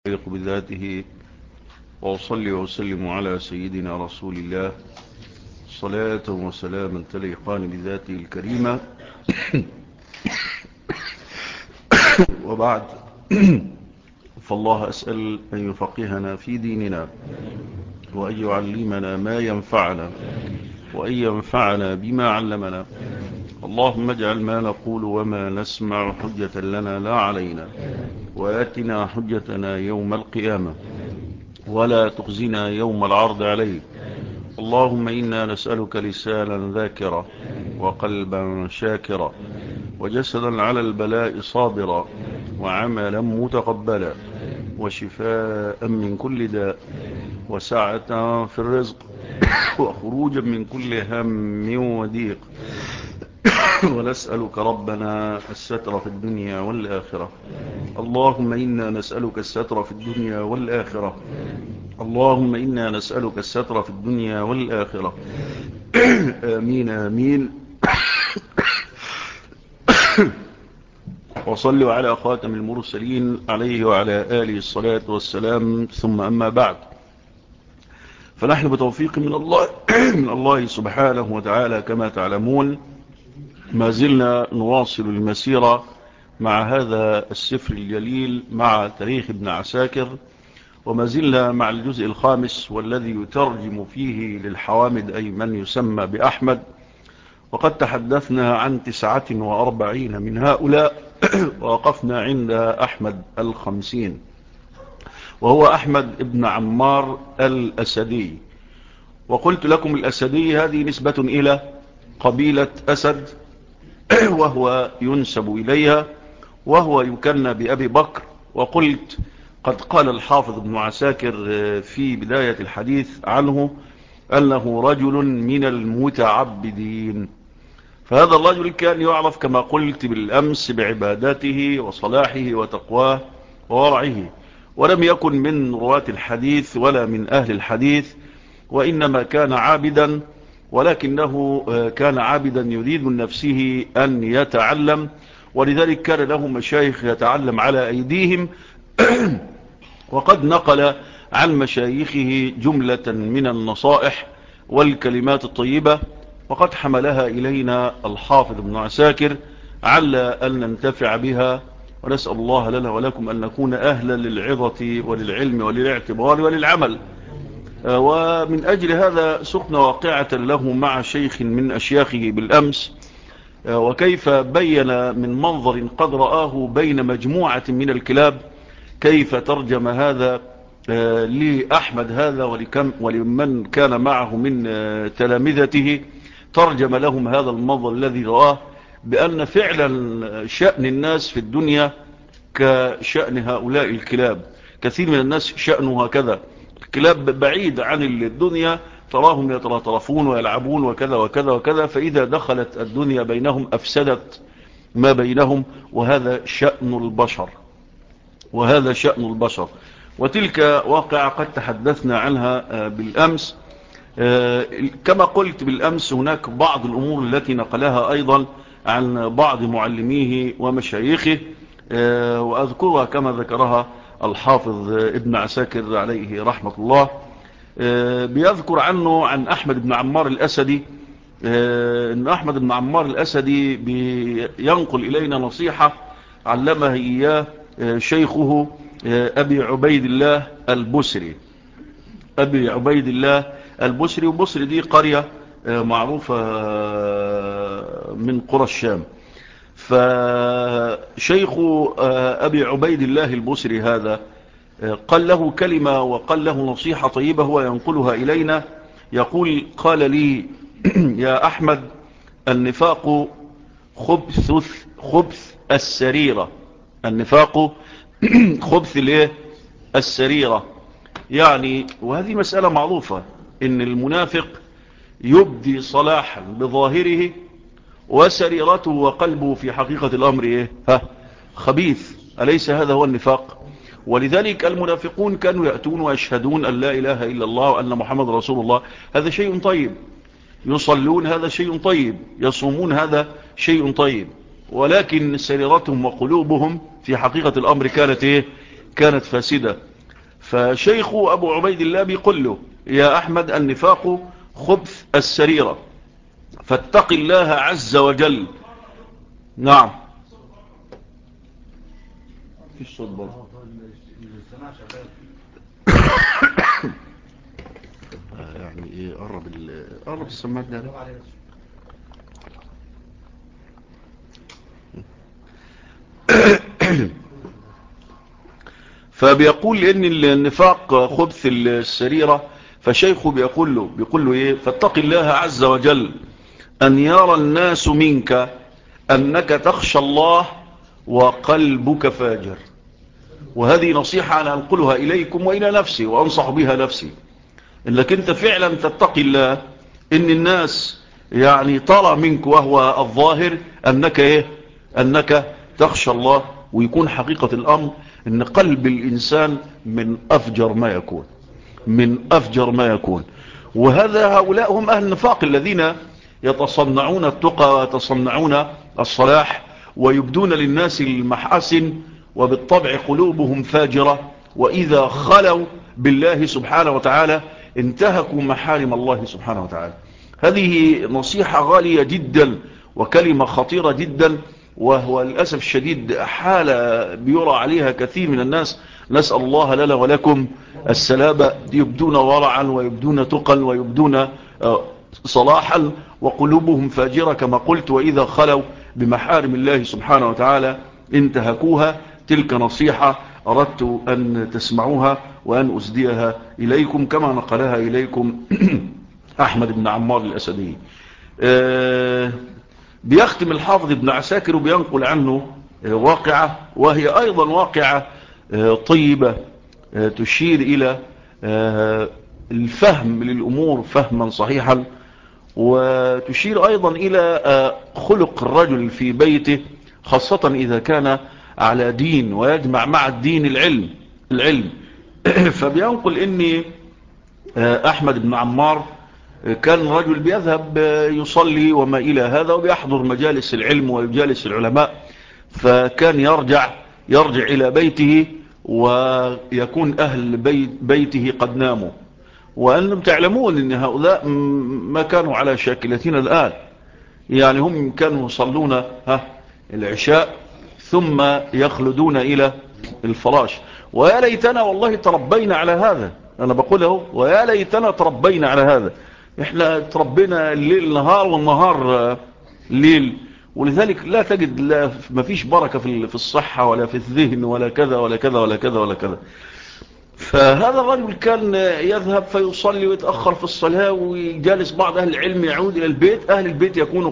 يليق بذاته، وأصلي وأسلم على سيدنا رسول الله صلاة وسلاما تليقان بذاته الكريمة. وبعد، فالله أسأل أن يفقهنا في ديننا، وأن يعلمنا ما ينفعنا، وأن ينفعنا بما علمنا. اللهم اجعل ما نقول وما نسمع حجة لنا لا علينا، وآتنا حجتنا يوم القيامة، ولا تخزنا يوم العرض عليك. اللهم إنا نسألك لسانا ذاكرا، وقلبا شاكرا، وجسدا على البلاء صابرا، وعملا متقبلا، وشفاء من كل داء، وسعة في الرزق، وخروجا من كل هم وضيق. ونسألك ربنا الستر في الدنيا والآخرة. اللهم إنا نسألك الستر في الدنيا والآخرة. اللهم إنا نسألك الستر في الدنيا والآخرة. آمين آمين. وصلوا على خاتم المرسلين عليه وعلى آله الصلاة والسلام، ثم أما بعد، فنحن بتوفيق من الله سبحانه وتعالى كما تعلمون ما زلنا نواصل المسيرة مع هذا السفر الجليل، مع تاريخ ابن عساكر، وما زلنا مع الجزء الخامس والذي يترجم فيه للحوامد أي من يسمى بأحمد. وقد تحدثنا عن 49 من هؤلاء، ووقفنا عند أحمد 50، وهو أحمد ابن عمار الأسدي. وقلت لكم الأسدي هذه نسبة إلى قبيلة أسد، وهو ينسب إليها، وهو يكنى بأبي بكر. وقلت قد قال الحافظ ابن عساكر في بداية الحديث عنه أنه رجل من المتعبدين. فهذا الرجل كان يعرف كما قلت بالأمس بعبادته وصلاحه وتقواه وورعه، ولم يكن من رواة الحديث ولا من أهل الحديث، وإنما كان عابدا، ولكنه كان عابدا يريد من نفسه أن يتعلم، ولذلك كان له مشايخ يتعلم على أيديهم. وقد نقل عن مشايخه جملة من النصائح والكلمات الطيبة، وقد حملها إلينا الحافظ ابن عساكر على أن ننتفع بها، ونسأل الله لنا ولكم أن نكون أهلا للعظة وللعلم وللاعتبار وللعمل. ومن أجل هذا سقنا واقعة له مع شيخ من أشياخه بالأمس، وكيف بين من منظر قد رآه بين مجموعة من الكلاب كيف ترجم هذا لأحمد هذا ولمن كان معه من تلامذته، ترجم لهم هذا المنظر الذي رآه، بأن فعلا شأن الناس في الدنيا كشأن هؤلاء الكلاب. كثير من الناس شأنه هكذا، الكلاب بعيد عن الدنيا، تراهم يترطرفون ويلعبون وكذا وكذا وكذا، فإذا دخلت الدنيا بينهم أفسدت ما بينهم. وهذا شأن البشر، وهذا شأن البشر. وتلك واقعة قد تحدثنا عنها بالأمس. كما قلت بالأمس، هناك بعض الأمور التي نقلها أيضا عن بعض معلميه ومشايخه، وأذكرها كما ذكرها الحافظ ابن عساكر عليه رحمة الله. بيذكر عنه عن أحمد بن عمار الأسدي أن أحمد بن عمار الأسدي بينقل إلينا نصيحة علمها إياه شيخه أبي عبيد الله البسري. أبي عبيد الله البسري، وبسري دي قرية معروفة من قرى الشام. فشيخ أبي عبيد الله البسري هذا قال له كلمة وقال له نصيحة طيبة هو ينقلها إلينا. يقول: قال لي يا أحمد: النفاق خبث السريرة. النفاق خبث السريرة، يعني وهذه مسألة معروفة، إن المنافق يبدي صلاحا بظاهره، وسريرته وقلبه في حقيقة الأمر خبيث. أليس هذا هو النفاق؟ ولذلك المنافقون كانوا يأتون ويشهدون أن لا إله إلا الله وأن محمد رسول الله، هذا شيء طيب. يصلون، هذا شيء طيب. يصومون، هذا شيء طيب. ولكن سريرتهم وقلوبهم في حقيقة الأمر كانت فاسدة. فشيخه أبو عبيد الله بيقول له يا أحمد النفاق خبث السريرة فاتق الله عز وجل. نعم فيش صوت برضه. يعني ايه قرب السماعات ده. فبيقول ان النفاق خبث السريرة، فشيخه بيقول له ايه فاتق الله عز وجل ان يرى الناس منك انك تخشى الله وقلبك فاجر. وهذه نصيحة انا انقلها اليكم والى نفسي وانصح بها نفسي، انك انت فعلا تتقي الله، ان الناس يعني ترى منك وهو الظاهر انك تخشى الله، ويكون حقيقة الامر ان قلب الانسان من افجر ما يكون. وهذا هؤلاء هم اهل النفاق الذين يتصنعون التقى ويتصنعون الصلاح ويبدون للناس المحاسن، وبالطبع قلوبهم فاجرة، واذا خلوا بالله سبحانه وتعالى انتهكوا محارم الله سبحانه وتعالى. هذه نصيحة غالية جدا وكلمة خطيرة جدا، وهو للأسف الشديد حالة بيرى عليها كثير من الناس. نسأل الله لنا ولكم السلامة. يبدون ورعا ويبدون تقا ويبدون صلاحا وقلوبهم فاجرة كما قلت، وإذا خلوا بمحارم الله سبحانه وتعالى انتهكوها. تلك نصيحة أردت أن تسمعوها وأن أسديها إليكم كما نقلها إليكم أحمد بن عمار الأسدي. بيختم الحافظ ابن عساكر وبينقل عنه واقعة، وهي أيضا واقعة طيبة تشير إلى الفهم للأمور فهما صحيحا، وتشير أيضا إلى خلق الرجل في بيته، خاصة إذا كان على دين ويجمع مع الدين العلم. فبينقل إني أحمد بن عمار كان رجل بيذهب يصلي وما إلى هذا، وبيحضر مجالس العلم ويجالس العلماء، فكان يرجع إلى بيته ويكون أهل بيته قد ناموا. وأنتم تعلمون أن هؤلاء ما كانوا على شاكلتنا الآن، يعني هم كانوا يصلون العشاء ثم يخلدون إلى الفراش. ويا ليتنا والله تربينا على هذا، أنا بقوله ويا ليتنا تربينا على هذا. إحنا تربينا الليل نهار والنهار ليل، ولذلك لا تجد ما فيش بركة في الصحة ولا في الذهن ولا كذا ولا كذا ولا كذا ولا كذا. فهذا الرجل كان يذهب فيصلي ويتأخر في الصلاة ويجالس بعض أهل العلم، يعود إلى البيت، أهل البيت يكونوا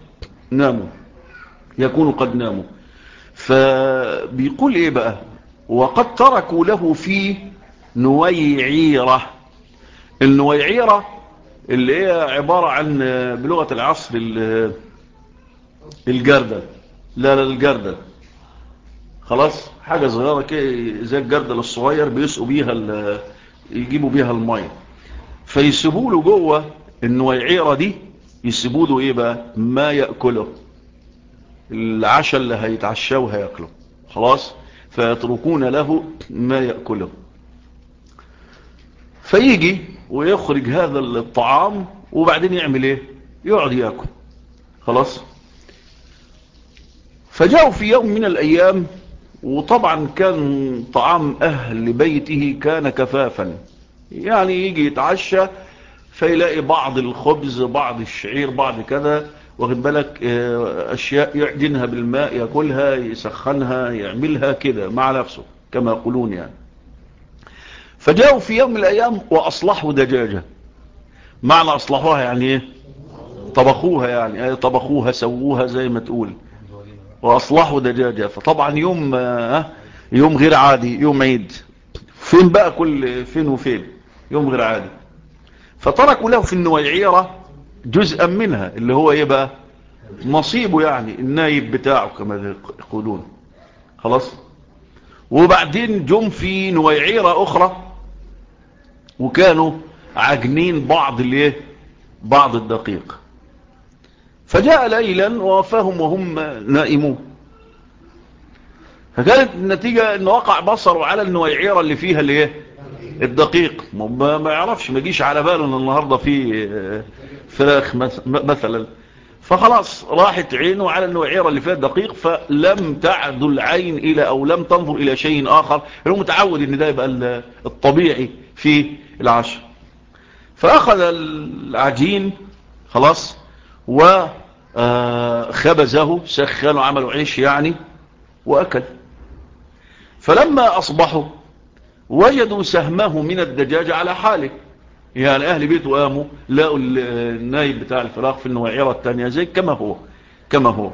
قد ناموا. فبيقول إيه بقى وقد تركوا له في نويعيرة. النويعيرة اللي هي عبارة عن بلغة العصر الجردل. لا الجردل خلاص حاجة صغيرة كده زي الجردل الصغير بيسقوا بيها يجيبوا بيها المية، فيسيبوا له جوه النويعيرة دي، يسيبوا له ايه بقى ما يأكله، العشاء اللي هيتعشاه وهيأكله خلاص، فيتركون له ما يأكله. فيجي ويخرج هذا الطعام وبعدين يعمل ايه، يقعد يأكل خلاص. فجاءوا في يوم من الأيام، وطبعا كان طعام أهل بيته كان كفافا، يعني يجي يتعشى فيلاقي بعض الخبز بعض الشعير بعض كذا، واخد بالك أشياء يعجنها بالماء يأكلها يسخنها يعملها كده مع نفسه كما يقولون يعني. فجاءوا في يوم من الأيام وأصلحوا دجاجة. معنى أصلحوها يعني إيه؟ طبخوها، يعني طبخوها سووها زي ما تقول، وأصلحوا دجاجة. فطبعا يوم غير عادي، يوم عيد، فين بقى كل فين وفين، يوم غير عادي. فتركوا له في النويعيرة جزءا منها اللي هو ايه بقى نصيبه، يعني النايب بتاعه كما يقولون خلاص. وبعدين جم في نويعيرة أخرى وكانوا عاجنين بعض الدقيق. فجاء ليلا ووفاهم وهم نائمون، فكانت النتيجة ان وقع بصره على النويعيرة اللي فيها الدقيق ما يعرفش، ما يجيش على باله ان النهاردة في فراخ مثلا، فخلاص راحت عينه على النوعيرة اللي فيها الدقيق، فلم تعد العين الى او لم تنظر الى شيء اخر، هو متعود ان ده يبقى الطبيعي في العشاء. فاخذ العجين خلاص وخبزه، سخنوا عملوا عيش يعني واكل. فلما اصبحوا وجدوا سهمه من الدجاج على حاله، يعني اهل بيته قاموا لقوا النايب بتاع الفراخ في النوعيرة التانية زي كما هو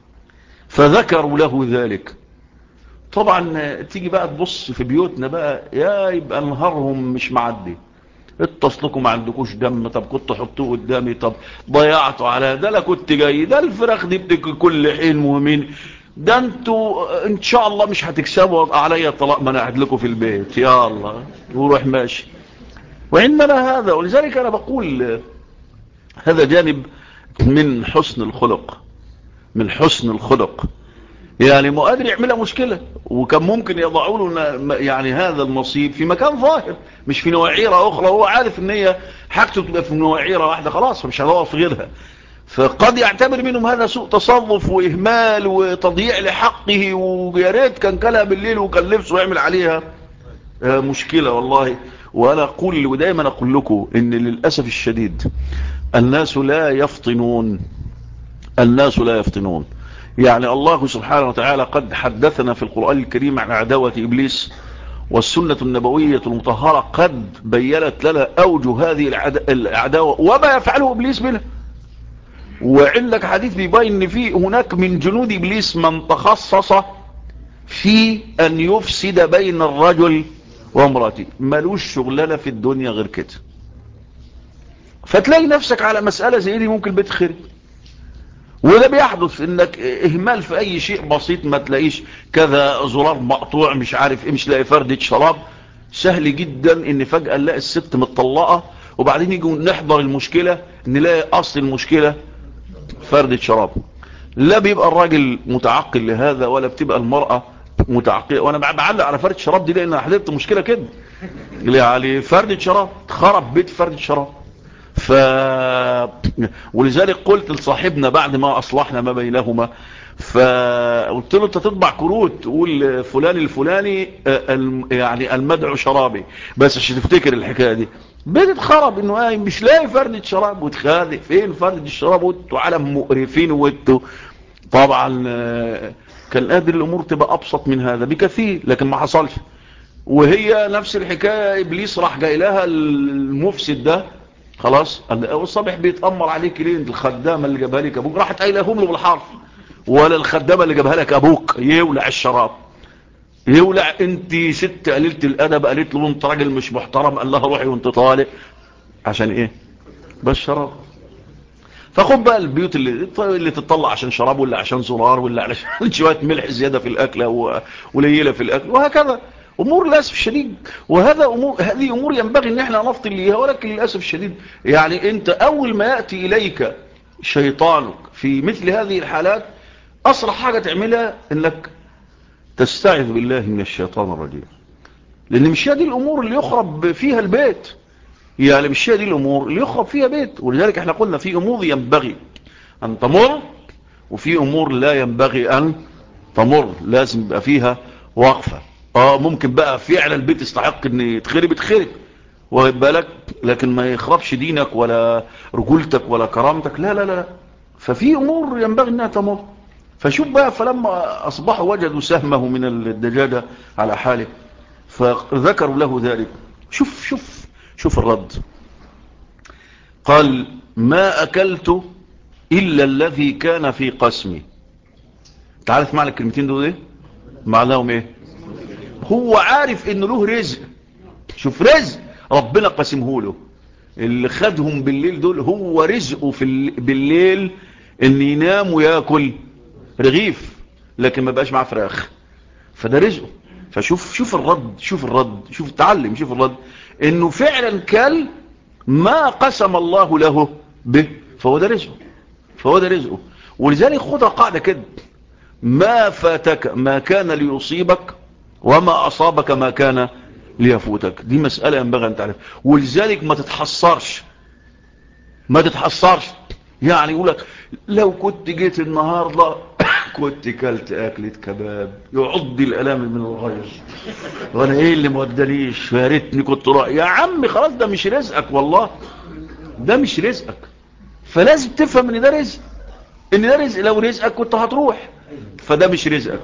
فذكروا له ذلك. طبعا تيجي بقى تبص في بيوتنا بقى، يا يبقى نهارهم مش معدي، اتصلكم ما عندكوش دم، طب كنت حطوه قدامي، طب ضيعتوا على ده، لا كنت جاي، ده الفراخ دي بتاكل كل حين مهمين، ده انتوا ان شاء الله مش هتكسبوا عليا طلاق ما انا قاعد لكم في البيت، يا الله وروح ماشي. وعندنا هذا، ولذلك انا بقول هذا جانب من حسن الخلق، من حسن الخلق. يعني ما قادر يعملها مشكلة، وكان ممكن يضعوا له يعني هذا النصيب في مكان ظاهر مش في نوعيرة اخرى، هو عارف ان هي حاجته تبقى في نوعيرة واحدة خلاص فمش هدور في غيرها، فقد يعتبر منهم هذا سوء تصرف واهمال وتضييع لحقه، ويا ريت كان كلها بالليل وكان نفسه يعمل عليها مشكلة والله. وانا اقول ودايما اقول لكم ان للأسف الشديد الناس لا يفطنون، الناس لا يفطنون. يعني الله سبحانه وتعالى قد حدثنا في القرآن الكريم عن عداوة إبليس، والسنة النبوية المطهرة قد بيّنت لنا أوجه هذه العداوة وما يفعله إبليس منها. وعندك حديث بيبين ان في هناك من جنود إبليس من تخصص في أن يفسد بين الرجل وامرأته، ملوش شغلانة في الدنيا غير كده. فتلاقي نفسك على مسألة زي دي ممكن بتخرب، وده بيحدث انك اهمال في اي شيء بسيط، ما تلاقيش كذا زرار مقطوع مش عارف ايه، مش لاقي فردة شراب، سهل جدا ان فجأة نلاقي الست متطلقة، وبعدين يجوا نحضر المشكلة نلاقي اصل المشكلة فردة شراب. لا بيبقى الراجل متعقل لهذا ولا بتبقى المرأة متعقلة. وانا بعلق على فردة شراب دي لان انا حضرت مشكلة كده، يعني فردة شراب خرب بيت فردة شراب. ولذلك قلت لصاحبنا بعد ما اصلحنا ما بينهما، فقلت له انت تطبع كروت تقول فلان الفلاني يعني المدعو شرابي، بس عشان تفتكر الحكايه دي. بتتخرب انه مش لاقي فردة شراب، وتخاذي فين فردة الشراب، وانتوا عالم مقرفين، وانتوا طبعا كان قادر الامور تبقى ابسط من هذا بكثير، لكن ما حصلش. وهي نفس الحكايه، ابليس راح جاي لها المفسد ده خلاص، الصبح بيتأمر عليك ليه، الخدامة اللي جابها لك ابوك، راحت قايلهم له بالحرف، ولا الخدامة اللي جابها لك ابوك يولع الشراب، يولع انت ست قليلة الادب، قالت له انت راجل مش محترم، قال لها روحي وانت طالق عشان ايه؟ بس شراب. فخد بقى البيوت اللي تطلع عشان شراب، ولا عشان زرار، ولا عشان شوية ملح زيادة في الاكل وليلة في الاكل، وهكذا امور للاسف الشديد. هذه امور ينبغي ان احنا نفطن ليها، ولكن للاسف الشديد يعني انت اول ما ياتي اليك شيطانك في مثل هذه الحالات، اسرع حاجه تعملها انك تستعذ بالله من الشيطان الرجيم، لان مش هي دي الامور اللي يخرب فيها البيت، يعني مش هي دي الامور اللي يخرب فيها بيت. ولذلك احنا قلنا في امور ينبغي ان تمر، وفي امور لا ينبغي ان تمر، لازم يبقى فيها وقفه. ممكن بقى فعلا البيت يستحق ان يتخرب واخد بالك، لكن ما يخربش دينك ولا رجولتك ولا كرامتك، لا لا لا. ففي امور ينبغي انها تمر. فشوف بقى، فلما اصبحوا وجدوا سهمه من الدجاجة على حاله فذكروا له ذلك. شوف الرد، قال ما اكلت الا الذي كان في قسمي. تعرف معنى الكلمتين دول ايه؟ معناهم ايه؟ هو عارف انه له رزق، شوف رزق ربنا قسمه له، اللي خدهم بالليل دول هو رزقه بالليل ان ينام وياكل رغيف، لكن ما بقاش معاه فراخ، فده رزقه. فشوف الرد، شوف التعلم، شوف الرد انه فعلا كل ما قسم الله له به، فهو ده رزقه. ولذلك خدها قاعدة كده، ما فاتك ما كان ليصيبك، وما أصابك ما كان ليفوتك. دي مسألة ينبغي أن تعرف، ولذلك ما تتحصرش. يعني يقولك لو كنت جيت النهاردة كنت كلت أكلة كباب يعض الألام من الغيظ، وانا ايه اللي مودليش، يا ريتني كنت رايح. يا عم خلاص، ده مش رزقك، والله ده مش رزقك. فلازم تفهم ان ده رزق، لو رزقك كنت هتروح. فده مش رزقك،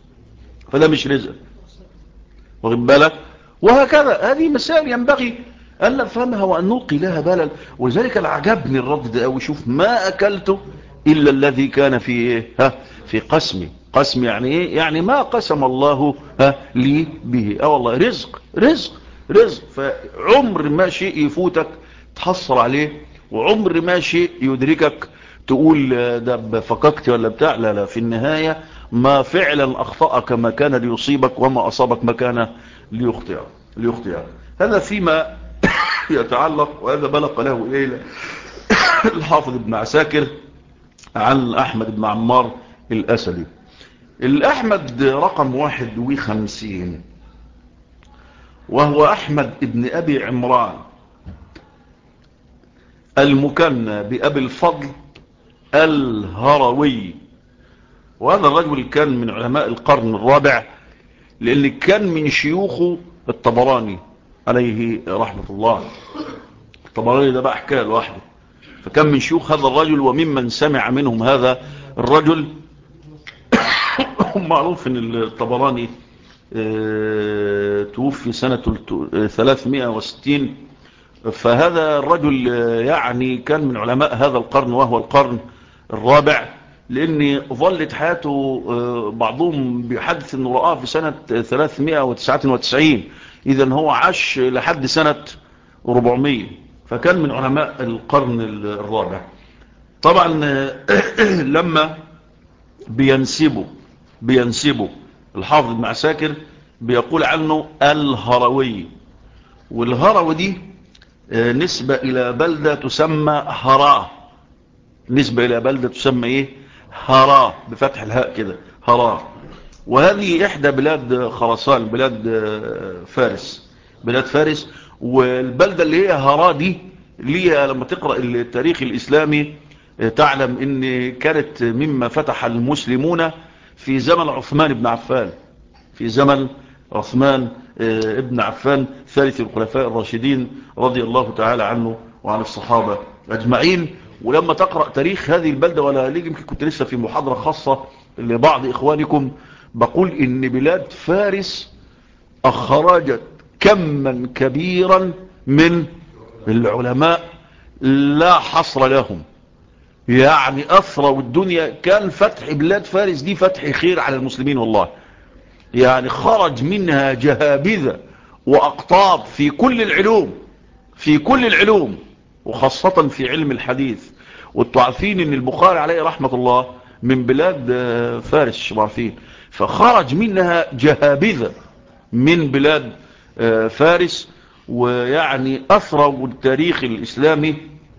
واخد بالك. وهكذا هذه مسائل ينبغي أن نفهمها وأن نلقي لها بالا. ولذلك العجبني الرد ده قوي. شوف، ما أكلته إلا الذي كان في إيه؟ في قسمي. يعني إيه؟ يعني ما قسم الله لي به. والله رزق. فعمر ما شيء يفوتك تحصل عليه، وعمر ما شيء يدركك تقول ده فككت ولا بتاع. لا، في النهاية ما فعلا أخطأك ما كان ليصيبك، وما أصابك ما كان ليخطئك. هذا فيما يتعلق، وهذا بلغ له إليه الحافظ ابن عساكر عن أحمد بن عمار الأسدي. الأحمد رقم 51، وهو أحمد ابن أبي عمران المكنى بأبي الفضل الهروي. وهذا الرجل كان من علماء القرن الرابع، لأن كان من شيوخه الطبراني عليه رحمة الله. الطبراني ده بقى حكاية لوحده. فكان من شيوخ هذا الرجل، وممن سمع منهم هذا الرجل. معروف ان الطبراني توفي سنة 360. فهذا الرجل يعني كان من علماء هذا القرن، وهو القرن الرابع، لأن ظلت حياته بعضهم بيحدث أنه رآه في سنة 399. إذن هو عاش لحد سنة 400. فكان من علماء القرن الرابع. طبعا لما بينسبوا الحافظ ابن عساكر بيقول عنه الهروي. والهروي دي نسبة إلى بلدة تسمى هراه. إيه؟ هراه، بفتح الهاء كده، هراه. وهذه إحدى بلاد خراسان، بلاد فارس. والبلدة اللي هي هراه دي، ليها لما تقرأ التاريخ الإسلامي تعلم إن كانت مما فتح المسلمون في زمن عثمان بن عفان، ابن عفان ثالث الخلفاء الراشدين رضي الله تعالى عنه وعن الصحابة أجمعين. ولما تقرأ تاريخ هذه البلدة، ولا يمكن كنت لسه في محاضرة خاصة لبعض إخوانكم بقول إن بلاد فارس أخرجت كما كبيرا من العلماء لا حصر لهم. يعني أثروا الدنيا. كان فتح بلاد فارس دي فتح خير على المسلمين والله. يعني خرج منها جهابذة وأقطاب في كل العلوم، وخاصة في علم الحديث. وانتوا عارفين ان البخاري عليه رحمة الله من بلاد فارس، عارفين. فخرج منها جهابذة من بلاد فارس، ويعني أثروا التاريخ الإسلامي.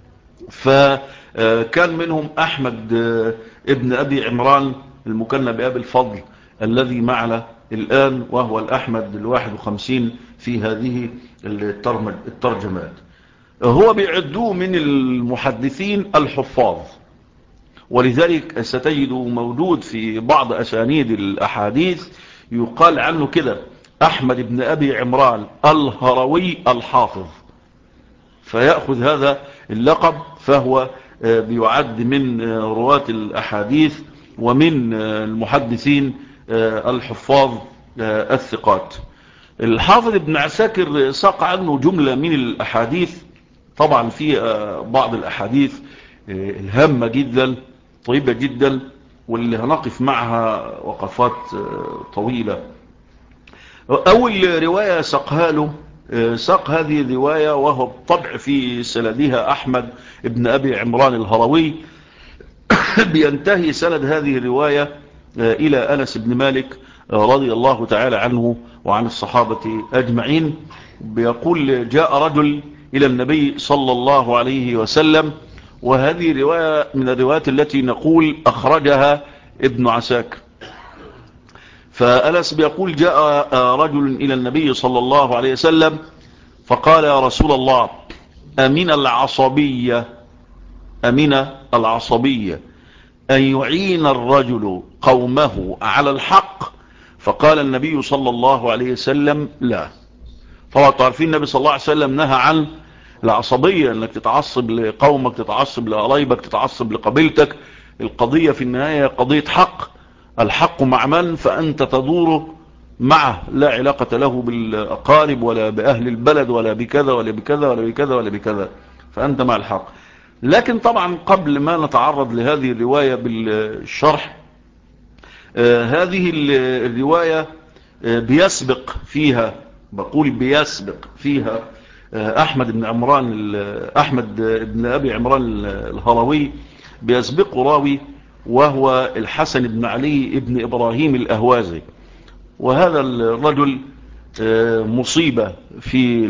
فكان منهم أحمد ابن أبي عمران المكنى بأبي الفضل الذي معنا الآن، وهو الأحمد 51 في هذه الترجمات. هو بيعدوه من المحدثين الحفاظ، ولذلك ستجد موجود في بعض أسانيد الأحاديث يقال عنه كده أحمد بن أبي عمران الهروي الحافظ. فيأخذ هذا اللقب، فهو بيعد من رواة الأحاديث ومن المحدثين الحفاظ الثقات. الحافظ ابن عساكر ساق عنه جملة من الأحاديث. طبعا في بعض الأحاديث الهامة جدا، طيبة جدا، واللي هنقف معها وقفات طويلة. أول رواية ساقها له، ساق هذه الرواية وهو بالطبع في سندها أحمد ابن أبي عمران الهروي. بينتهي سند هذه الرواية إلى أنس بن مالك رضي الله تعالى عنه وعن الصحابة أجمعين. بيقول جاء رجل إلى النبي صلى الله عليه وسلم، وهذه رواية من الروايات التي نقول أخرجها ابن عساكر. فأنس بيقول جاء رجل إلى النبي صلى الله عليه وسلم فقال يا رسول الله أمن العصبية أن يعين الرجل قومه على الحق؟ فقال النبي صلى الله عليه وسلم لا. طبعا تعرفين النبي صلى الله عليه وسلم نهى عن العصبية، انك تتعصب لقومك، تتعصب لقرايبك، تتعصب لقبيلتك. القضية في النهاية قضية حق، الحق مع من فأنت تدور معه، لا علاقة له بالأقارب ولا بأهل البلد ولا بكذا ولا بكذا ولا بكذا ولا بكذا، فأنت مع الحق. لكن طبعا قبل ما نتعرض لهذه الرواية بالشرح، هذه الرواية بيسبق فيها، بقول بيسبق فيها أحمد بن أبي عمران الهروي، بيسبق راوي وهو الحسن بن علي بن إبراهيم الأهوازي. وهذا الرجل مصيبة في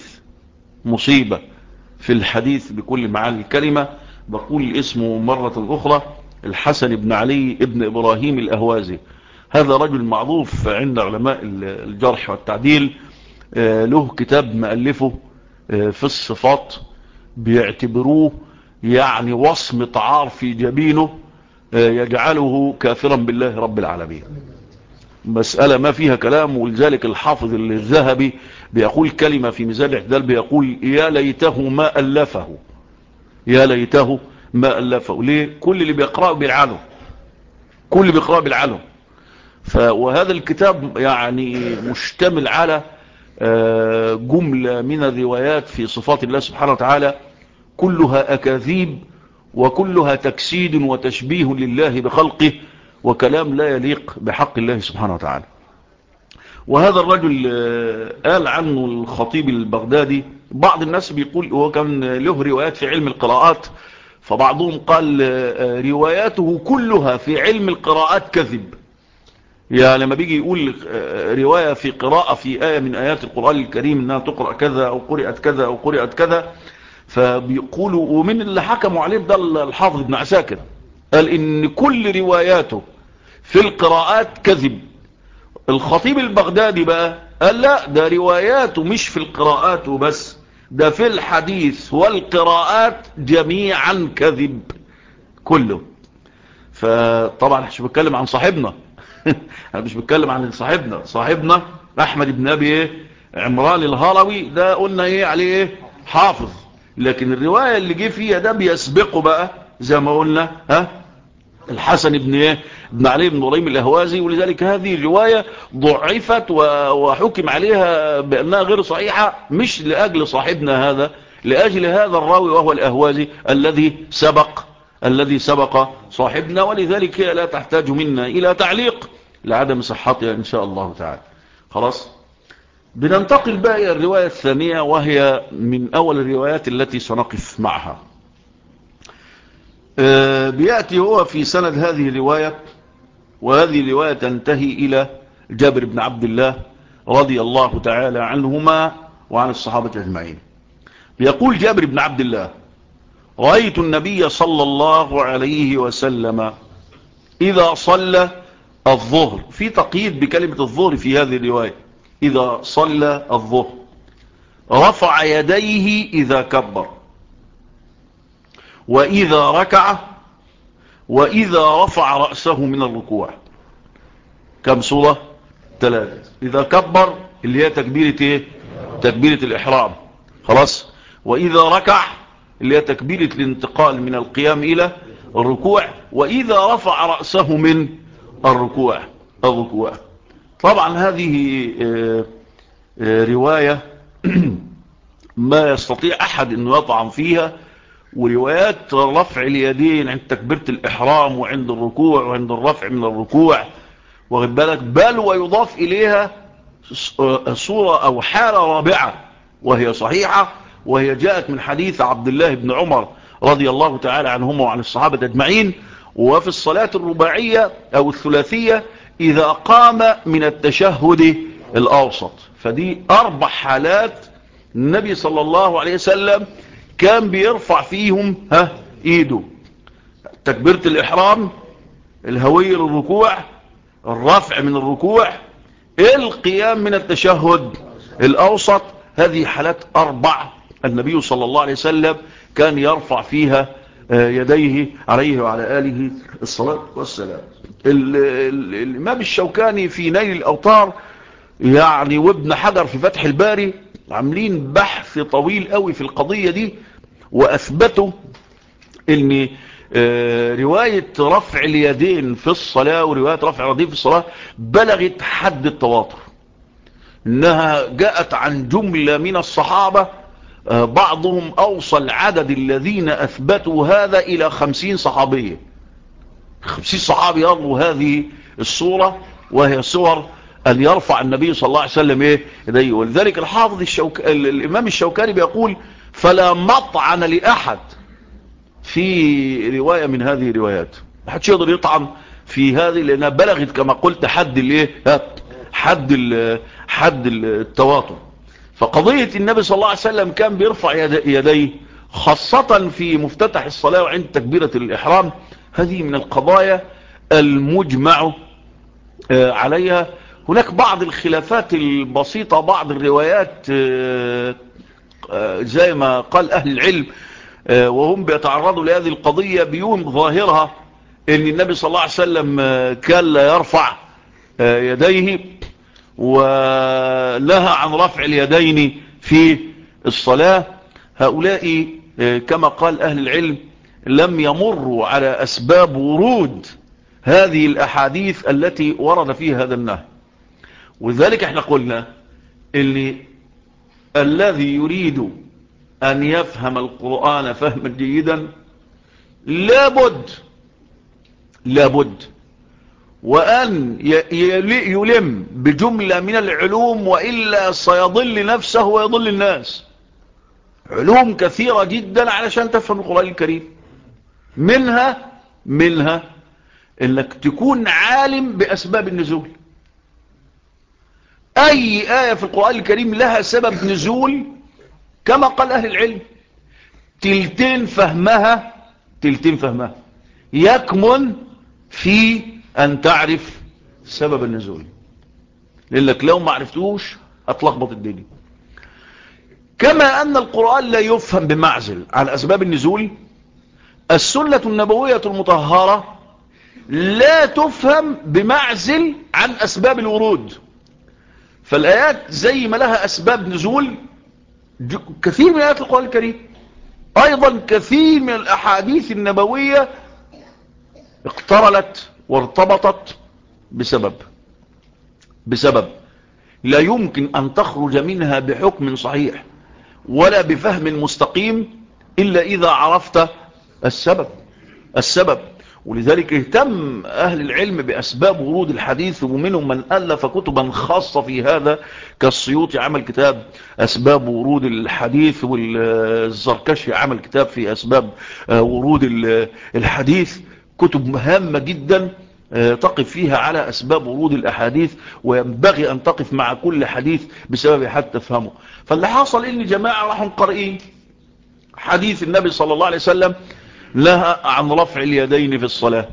الحديث بكل معاني الكلمة. بقول اسمه مرة أخرى الحسن بن علي بن إبراهيم الأهوازي. هذا رجل معروف عند علماء الجرح والتعديل، له كتاب مؤلفه في الصفات، بيعتبروه يعني وصمة عار في جبينه يجعله كافرا بالله رب العالمين. مسألة ما فيها كلام. ولذلك الحافظ الذهبي بيقول كلمة في ميزان الاعتدال، بيقول يا ليته ما ألفه. ليه؟ كل اللي بيقرأه بيلعنه. وهذا الكتاب يعني مشتمل على جملة من الروايات في صفات الله سبحانه وتعالى، كلها أكاذيب وكلها تكسيد وتشبيه لله بخلقه، وكلام لا يليق بحق الله سبحانه وتعالى. وهذا الرجل قال عنه الخطيب البغدادي، بعض الناس بيقول هو كان له روايات في علم القراءات، فبعضهم قال رواياته كلها في علم القراءات كذب. يعني لما بيجي يقول رواية في قراءة في آية من آيات القرآن الكريم انها تقرأ كذا او قرأت كذا او قرأت كذا، فبيقولوا، ومن اللي حكموا عليه ده الحافظ ابن عساكر، قال ان كل رواياته في القراءات كذب. الخطيب البغدادي بقى قال لا، ده رواياته مش في القراءات وبس، ده في الحديث والقراءات جميعا كذب كله. فطبعا مش بتكلم عن صاحبنا انا مش بتكلم عن صاحبنا احمد بن ابي عمران الهروي، ده قلنا ايه عليه حافظ. لكن الرواية اللي جه فيها ده بيسبقه بقى زي ما قلنا الحسن بن علي بن إبراهيم الأهوازي. ولذلك هذه الرواية ضعفت وحكم عليها بأنها غير صحيحة، مش لأجل صاحبنا هذا، لأجل هذا الراوي وهو الأهوازي الذي سبق صاحبنا. ولذلك لا تحتاج منا إلى تعليق لعدم صحتها إن شاء الله تعالى. خلاص، بننتقل بقى إلى الرواية الثانية، وهي من أول الروايات التي سنقف معها. بيأتي هو في سند هذه الرواية، وهذه الرواية تنتهي إلى جابر بن عبد الله رضي الله تعالى عنهما وعن الصحابة أجمعين. يقول جابر بن عبد الله: رأيت النبي صلى الله عليه وسلم إذا صلى الظهر، في تقييد بكلمة الظهر في هذه الرواية، إذا صلى الظهر رفع يديه إذا كبر، وإذا ركع، وإذا رفع رأسه من الركوع. كم صورة؟ 3. إذا كبر اللي هي تكبيرة الإحرام، خلاص. وإذا ركع اللي هي تكبيرة الانتقال من القيام إلى الركوع، وإذا رفع رأسه من الركوع. طبعا هذه رواية ما يستطيع أحد أنه يطعن فيها، وروايات رفع اليدين عند تكبيرة الإحرام وعند الركوع وعند الرفع من الركوع، واخد بالك، بل ويضاف إليها صورة أو حالة رابعة وهي صحيحة، وهي جاءت من حديث عبد الله بن عمر رضي الله تعالى عنهما وعن الصحابة أجمعين، وفي الصلاة الرباعية أو الثلاثية إذا قام من التشهد الأوسط. فدي 4 حالات النبي صلى الله عليه وسلم كان بيرفع فيهم ايده: تكبيرة الإحرام، الهوية للركوع، الرفع من الركوع، القيام من التشهد الأوسط. هذه حالات 4 النبي صلى الله عليه وسلم كان يرفع فيها يديه عليه وعلى آله الصلاة والسلام. الإمام الشوكاني في نيل الأوطار يعني وابن حجر في فتح الباري عاملين بحث طويل قوي في القضية دي، وأثبتوا ان رواية رفع اليدين في الصلاة ورواية رفع اليدين في الصلاة بلغت حد التواتر، انها جاءت عن جملة من الصحابة، بعضهم اوصل عدد الذين اثبتوا هذا الى 50 صحابية. 50 صحابي يروا هذه الصورة، وهي صور ان يرفع النبي صلى الله عليه وسلم يديه. ولذلك الحافظ الامام الشوكاني بيقول: فلا مطعن لأحد في رواية من هذه الروايات، ما حدش يقدر يطعن في هذه، لأنها بلغت كما قلت حد التواتر. فقضية النبي صلى الله عليه وسلم كان بيرفع يديه خاصة في مفتتح الصلاة وعند تكبيرة الإحرام. هذه من القضايا المجمع عليها. هناك بعض الخلافات البسيطة، بعض الروايات زي ما قال أهل العلم وهم بيتعرضوا لهذه القضية بيوم ظاهرها ان النبي صلى الله عليه وسلم كان لا يرفع يديه، ونهى عن رفع اليدين في الصلاة. هؤلاء كما قال أهل العلم لم يمروا على أسباب ورود هذه الأحاديث التي ورد فيها هذا النهي. وذلك احنا قلنا اللي الذي يريد أن يفهم القرآن فهما جيدا لابد وأن يلم بجملة من العلوم، وإلا سيضل نفسه ويضل الناس. علوم كثيرة جدا علشان تفهم القرآن الكريم، منها إنك تكون عالم بأسباب النزول. أي آية في القرآن الكريم لها سبب نزول، كما قال أهل العلم تلتين فهمها يكمن في أن تعرف سبب النزول، لأنك لو ما عرفتوش هتلخبط الدنيا. كما أن القرآن لا يفهم بمعزل عن أسباب النزول، السنة النبوية المطهرة لا تفهم بمعزل عن أسباب الورود. فالآيات زي ما لها أسباب نزول كثير من آيات القرآن الكريم، أيضا كثير من الأحاديث النبوية اقترنت وارتبطت بسبب لا يمكن أن تخرج منها بحكم صحيح ولا بفهم مستقيم إلا إذا عرفت السبب. ولذلك اهتم أهل العلم بأسباب ورود الحديث، ومنهم من ألف كتبا خاصة في هذا كالسيوطي عمل كتاب أسباب ورود الحديث، والزركشي عمل كتاب في أسباب ورود الحديث. كتب هامة جدا تقف فيها على أسباب ورود الأحاديث، وينبغي أن تقف مع كل حديث بسبب حتى تفهمه. فاللي حصل إن جماعة راحوا قارئين حديث النبي صلى الله عليه وسلم نهى عن رفع اليدين في الصلاة،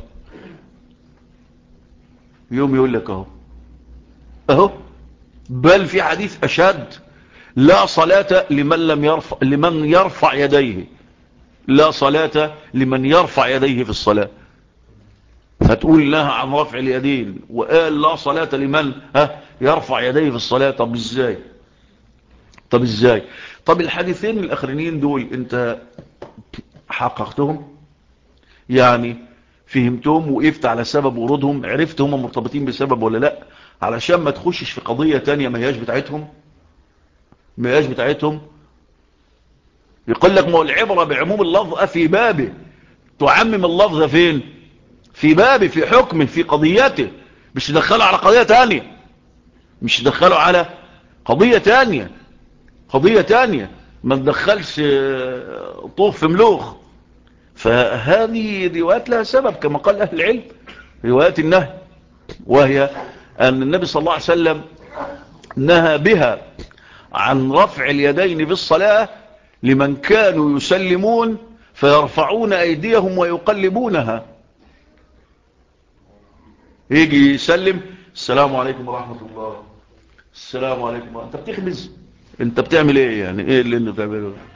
يوم يقول لك اهو بل في حديث أشد: لا صلاة لمن يرفع يديه، لا صلاة لمن يرفع يديه في الصلاة. فتقول نهى عن رفع اليدين وقال لا صلاة لمن يرفع يديه في الصلاة. طب ازاي؟ طب الحديثين الأخرين دول انت حققتهم؟ يعني فهمتهم، وقفت على سبب ورودهم، عرفت هم مرتبطين بسبب ولا لا، علشان ما تخشش في قضية تانية ما هياش بتاعتهم. يقول لك ما هو العبرة بعموم اللفظ في بابه، تعمم اللفظ فين؟ في بابه، في حكمه، في قضيته، مش تدخله على قضية تانية، ما تدخلش طوف في ملوخ. فهذه روايات لها سبب كما قال أهل العلم، روايات النهي، وهي أن النبي صلى الله عليه وسلم نهى بها عن رفع اليدين في الصلاة لمن كانوا يسلمون فيرفعون أيديهم ويقلبونها. يجي يسلم السلام عليكم ورحمة الله، السلام عليكم. انت بتخبز؟ انت بتعمل ايه يعني؟ ايه اللي انت بتعمله ده؟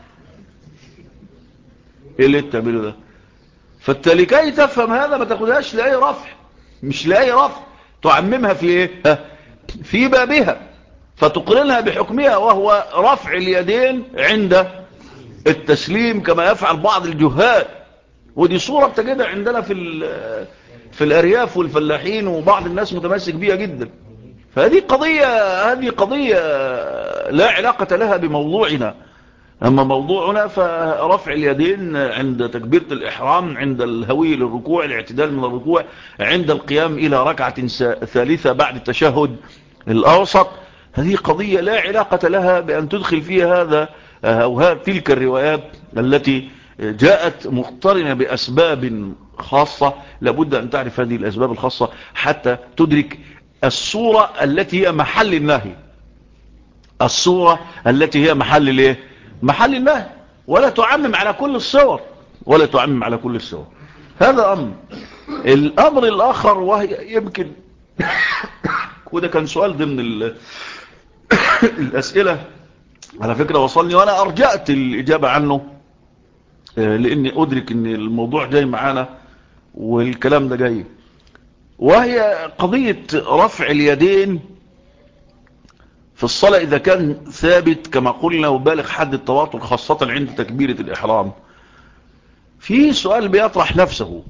ايه اللي انت بتعمله ده؟ فالتالي تفهم هذا ما تاخدهاش لأي رفع، مش لأي رفع، تعممها في ايه؟ في بابها، فتقرنها بحكمها، وهو رفع اليدين عند التسليم كما يفعل بعض الجهال. ودي صورة بتجدها عندنا في الأرياف والفلاحين، وبعض الناس متمسك بيها جدا. هذه قضية لا علاقة لها بموضوعنا. أما موضوعنا فرفع اليدين عند تكبيرة الإحرام، عند الهوي للركوع، الاعتدال من الركوع، عند القيام إلى ركعة ثالثة بعد التشهد الأوسط. هذه قضية لا علاقة لها بأن تدخل فيها هذا أو تلك الروايات التي جاءت مقترنة بأسباب خاصة. لابد أن تعرف هذه الأسباب الخاصة حتى تدرك الصورة التي هي محل النهي، الصورة التي هي محل الايه؟ محل النهي. ولا تعمم على كل الصور، ولا تعمم على كل الصور. هذا أمر. الأمر الآخر وهي يمكن وده كان سؤال ضمن الأسئلة على فكرة وصلني، وأنا أرجأت الإجابة عنه لأني أدرك أن الموضوع جاي معانا والكلام ده جاي، وهي قضية رفع اليدين في الصلاة إذا كان ثابت كما قلنا وبالغ حد التواتر، خاصة عند تكبيرة الإحرام. في سؤال بيطرح نفسه،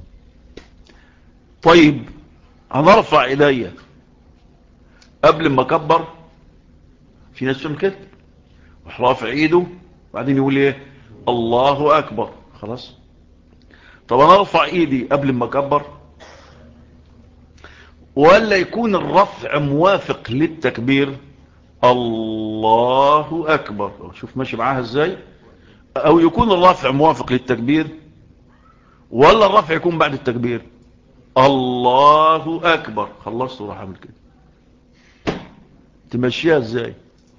طيب أنا أرفع إيدي قبل ما أكبر؟ في ناس فهم كده، رافع إيده بعدين يقول إيه؟ الله أكبر، خلاص. طب أنا أرفع إيدي قبل ما أكبر، ولا يكون الرفع موافق للتكبير؟ الله أكبر، شوف ماشي معاها إزاي. أو يكون الرفع موافق للتكبير، ولا الرفع يكون بعد التكبير؟ الله أكبر، خلصت وراح أعمل كده. تمشيها إزاي؟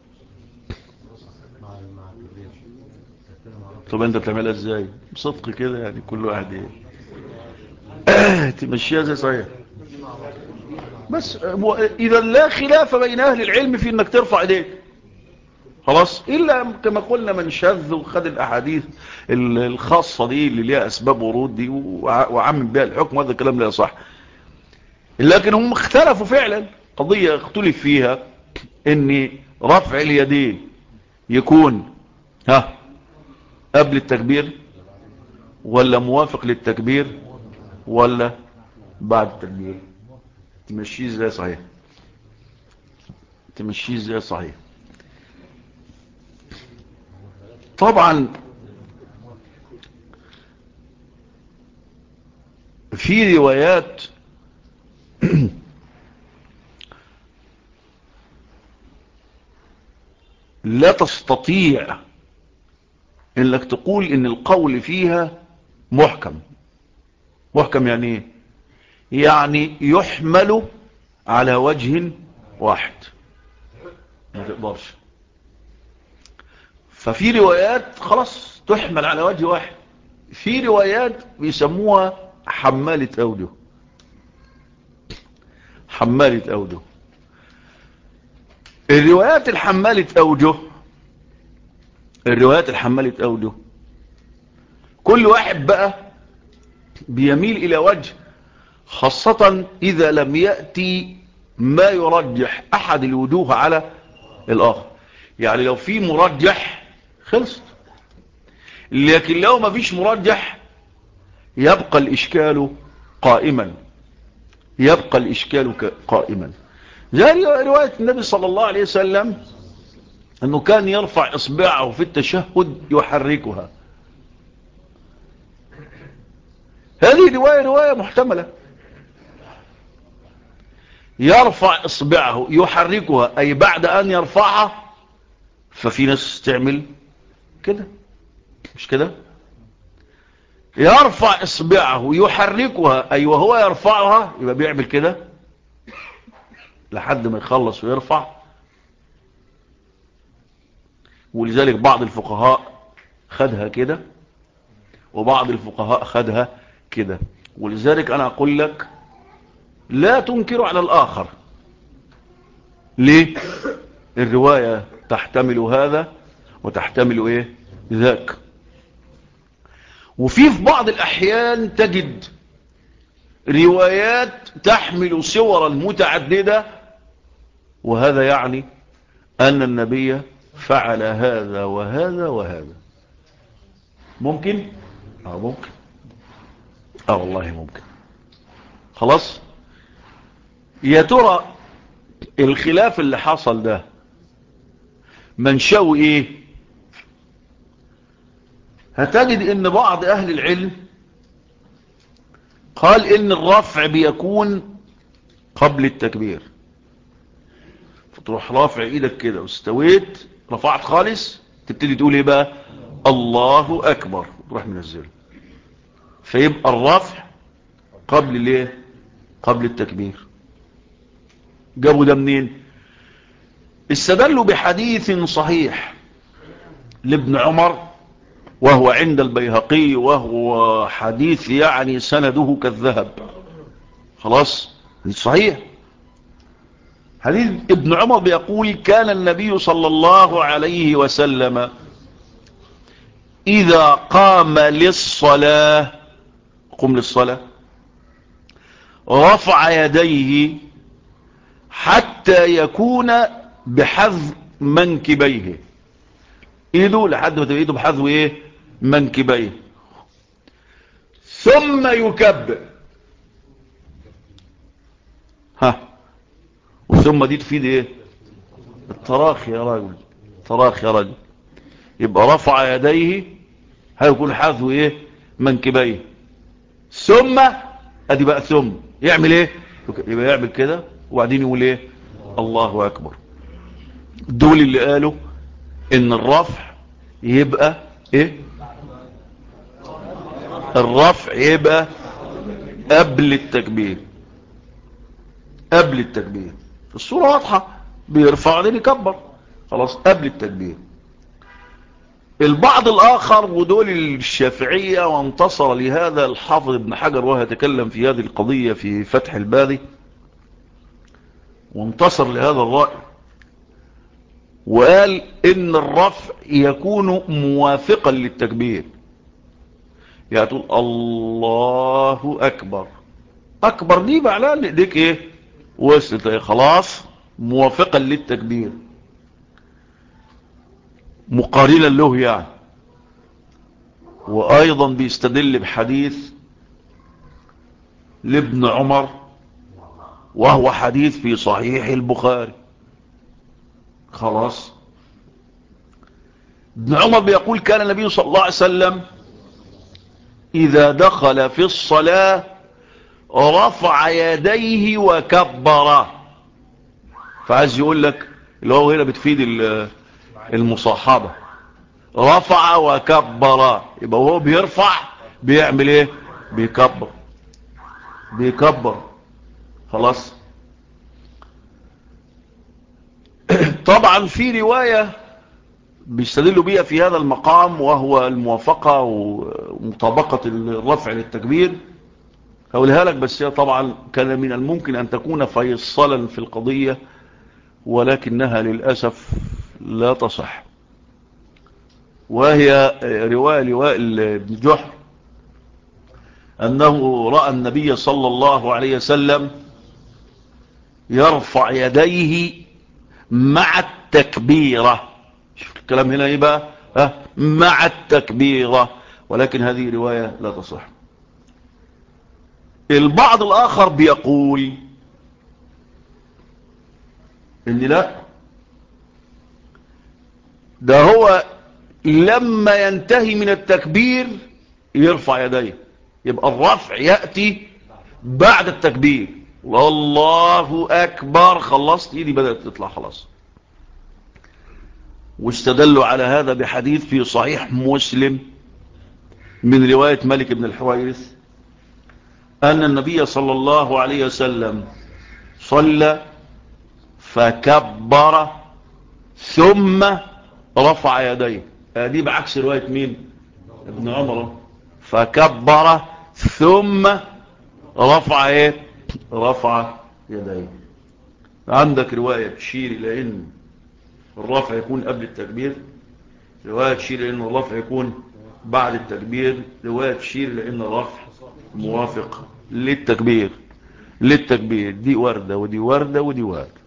طب أنت بتعملها إزاي بصدق كده يعني؟ كل واحد إيه تمشيها إزاي؟ صحيح. بس إذا لا خلاف بين أهل العلم في أنك ترفع إيديك، خلاص، إلا كما قلنا من شذ وخد الأحاديث الخاصة دي اللي ليها أسباب ورود دي وعمم بها الحكم، هذا الكلام لا يصح. لكن هم اختلفوا فعلا، قضية اختلف فيها، ان رفع اليدين يكون قبل التكبير، ولا موافق للتكبير، ولا بعد التكبير. تمشيه ازاي صحيح؟ تمشيه ازاي صحيح؟ طبعا في روايات لا تستطيع انك تقول ان القول فيها محكم. محكم يعني ايه؟ يعني يحمل على وجه واحد، ما تقدرش. ففي روايات خلاص تحمل على وجه واحد، في روايات بيسموها حمالة أوجه. حمالة أوجه. الروايات الحمالة أوجه، الروايات الحمالة أوجه كل واحد بقى بيميل إلى وجه، خاصة إذا لم يأتي ما يرجح أحد الوجوه على الآخر. يعني لو في مرجح خلصت، لكن لو ما فيش مرجح يبقى الإشكال قائما، يبقى الإشكال قائما. زي رواية النبي صلى الله عليه وسلم أنه كان يرفع إصبعه في التشهد يحركها. هذه رواية محتملة. يرفع إصبعه يحركها أي بعد أن يرفعها، ففي ناس تعمل كده، مش كده؟ يرفع إصبعه يحركها أي وهو يرفعها، يبقى بيعمل كده لحد ما يخلص ويرفع. ولذلك بعض الفقهاء خدها كده، وبعض الفقهاء خدها كده. ولذلك أنا أقول لك لا تنكر على الآخر. ليه؟ الرواية تحتمل هذا وتحتمل ايه ذاك. وفي بعض الأحيان تجد روايات تحمل صورا متعددة، وهذا يعني أن النبي فعل هذا وهذا وهذا. ممكن؟ ممكن. والله ممكن. خلاص. يا ترى الخلاف اللي حصل ده منشأه ايه؟ هتجد ان بعض اهل العلم قال ان الرفع بيكون قبل التكبير، فتروح رافع ايدك كده واستويت، رفعت خالص، تبتدي تقول ايه بقى؟ الله اكبر، تروح منزله. فيبقى الرفع قبل الايه؟ قبل التكبير. جابوا ده منين؟ استدلوا بحديث صحيح لابن عمر، وهو عند البيهقي، وهو حديث يعني سنده كالذهب. خلاص، حديث صحيح. حديث ابن عمر بيقول: كان النبي صلى الله عليه وسلم إذا قام للصلاة، قم للصلاة، رفع يديه حتى يكون بحذو منكبيه. ايده لحد ما تبقى ايده بحذو ايه؟ منكبيه. ثم يكبر. وثم دي تفيد ايه؟ التراخي يا راجل، التراخي يا راجل. يبقى رفع يديه هيكون حذو ايه؟ منكبيه. ثم ادي بقى ثم يعمل ايه؟ يبقى يعمل كده وبعدين يقول ايه؟ الله اكبر. دول اللي قالوا ان الرفع يبقى ايه؟ الرفع يبقى قبل التكبير. قبل التكبير الصورة واضحة، بيرفع وبعدين يكبر. خلاص، قبل التكبير. البعض الآخر ودول الشافعية، وانتصر لهذا الحافظ ابن حجر وهو يتكلم في هذه القضية في فتح الباري، وانتصر لهذا الرأي وقال إن الرفع يكون موافقا للتكبير. يعني تقول الله أكبر، أكبر دي معناها ان ايديك ايه؟ وصلت ايه؟ خلاص، موافقا للتكبير، مقارنا له يعني. وأيضا بيستدل بحديث لابن عمر، وهو حديث في صحيح البخاري. خلاص، ابن عمر بيقول: كان النبي صلى الله عليه وسلم إذا دخل في الصلاة رفع يديه وكبر. فعايز يقول لك اللي هو هنا بتفيد المصاحبة، رفع وكبر، يبقى هو بيرفع بيعمل ايه؟ بيكبر، بيكبر. خلاص. طبعا في رواية بيستدلوا بيها في هذا المقام، وهو الموافقة ومطابقة الرفع للتكبير. هقولها لك، بس هي طبعا كان من الممكن أن تكون فيصلا في القضية، ولكنها للأسف لا تصح. وهي رواية لوائل بن جحر أنه رأى النبي صلى الله عليه وسلم يرفع يديه مع التكبيرة. شوف الكلام هنا ايه بقى؟ مع التكبيرة. ولكن هذه رواية لا تصح. البعض الآخر بيقول ان لا، ده هو لما ينتهي من التكبير يرفع يديه، يبقى الرفع يأتي بعد التكبير. والله أكبر، خلصت ايدي بدأت تطلع خلاص. واستدلوا على هذا بحديث في صحيح مسلم من رواية مالك بن الحويرث أن النبي صلى الله عليه وسلم صلى فكبر ثم رفع يديه. دي بعكس رواية مين؟ ابن عمر. فكبر ثم رفع ايه؟ رفع يديه. عندك رواية تشير إلى أن الرفع يكون قبل التكبير، رواية تشير إلى أن الرفع يكون بعد التكبير، رواية تشير إلى أن الرفع موافق للتكبير. دي وردة ودي وردة ودي وردة.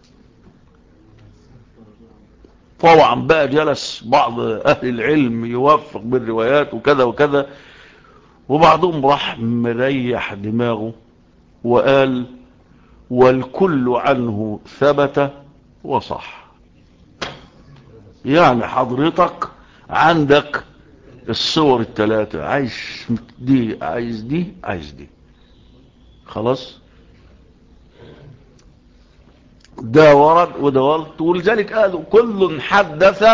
طبعا بقى جلس بعض أهل العلم يوفق بالروايات وكذا وكذا، وبعضهم راح مريح دماغه وقال والكل عنه ثبت وصح. يعني حضرتك عندك الصور الثلاثة، عايز دي عايز دي عايز دي، خلاص ده ورد وده ورد. ولذلك قالوا كل حدث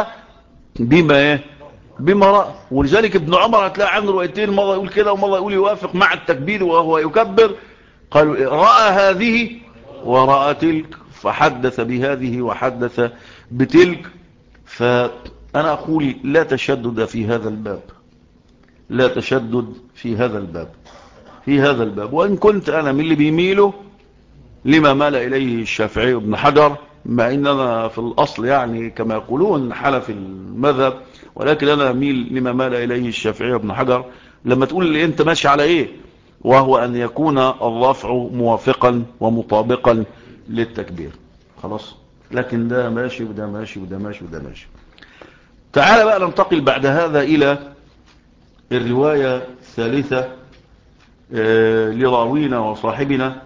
بما رأى. ولذلك ابن عمر هتلاقي عنده روايتين، مرة يقول كده ومرة يقول يوافق مع التكبير وهو يكبر. قالوا رأى هذه ورأى تلك، فحدث بهذه وحدث بتلك. فأنا أقول لا تشدد في هذا الباب، لا تشدد في هذا الباب. وإن كنت أنا من اللي بيميله لما مال إليه الشافعي وابن حجر، مع إننا في الأصل يعني كما يقولون حنفي المذهب، ولكن أنا أميل لما مال إليه الشافعي وابن حجر. لما تقول لي أنت ماشي على إيه، وهو أن يكون الرفع موافقا ومطابقا للتكبير، خلاص. لكن ده ماشي وده ماشي وده ماشي وده ماشي. تعال بقى ننتقل بعد هذا إلى الرواية الثالثة لراوينا وصاحبنا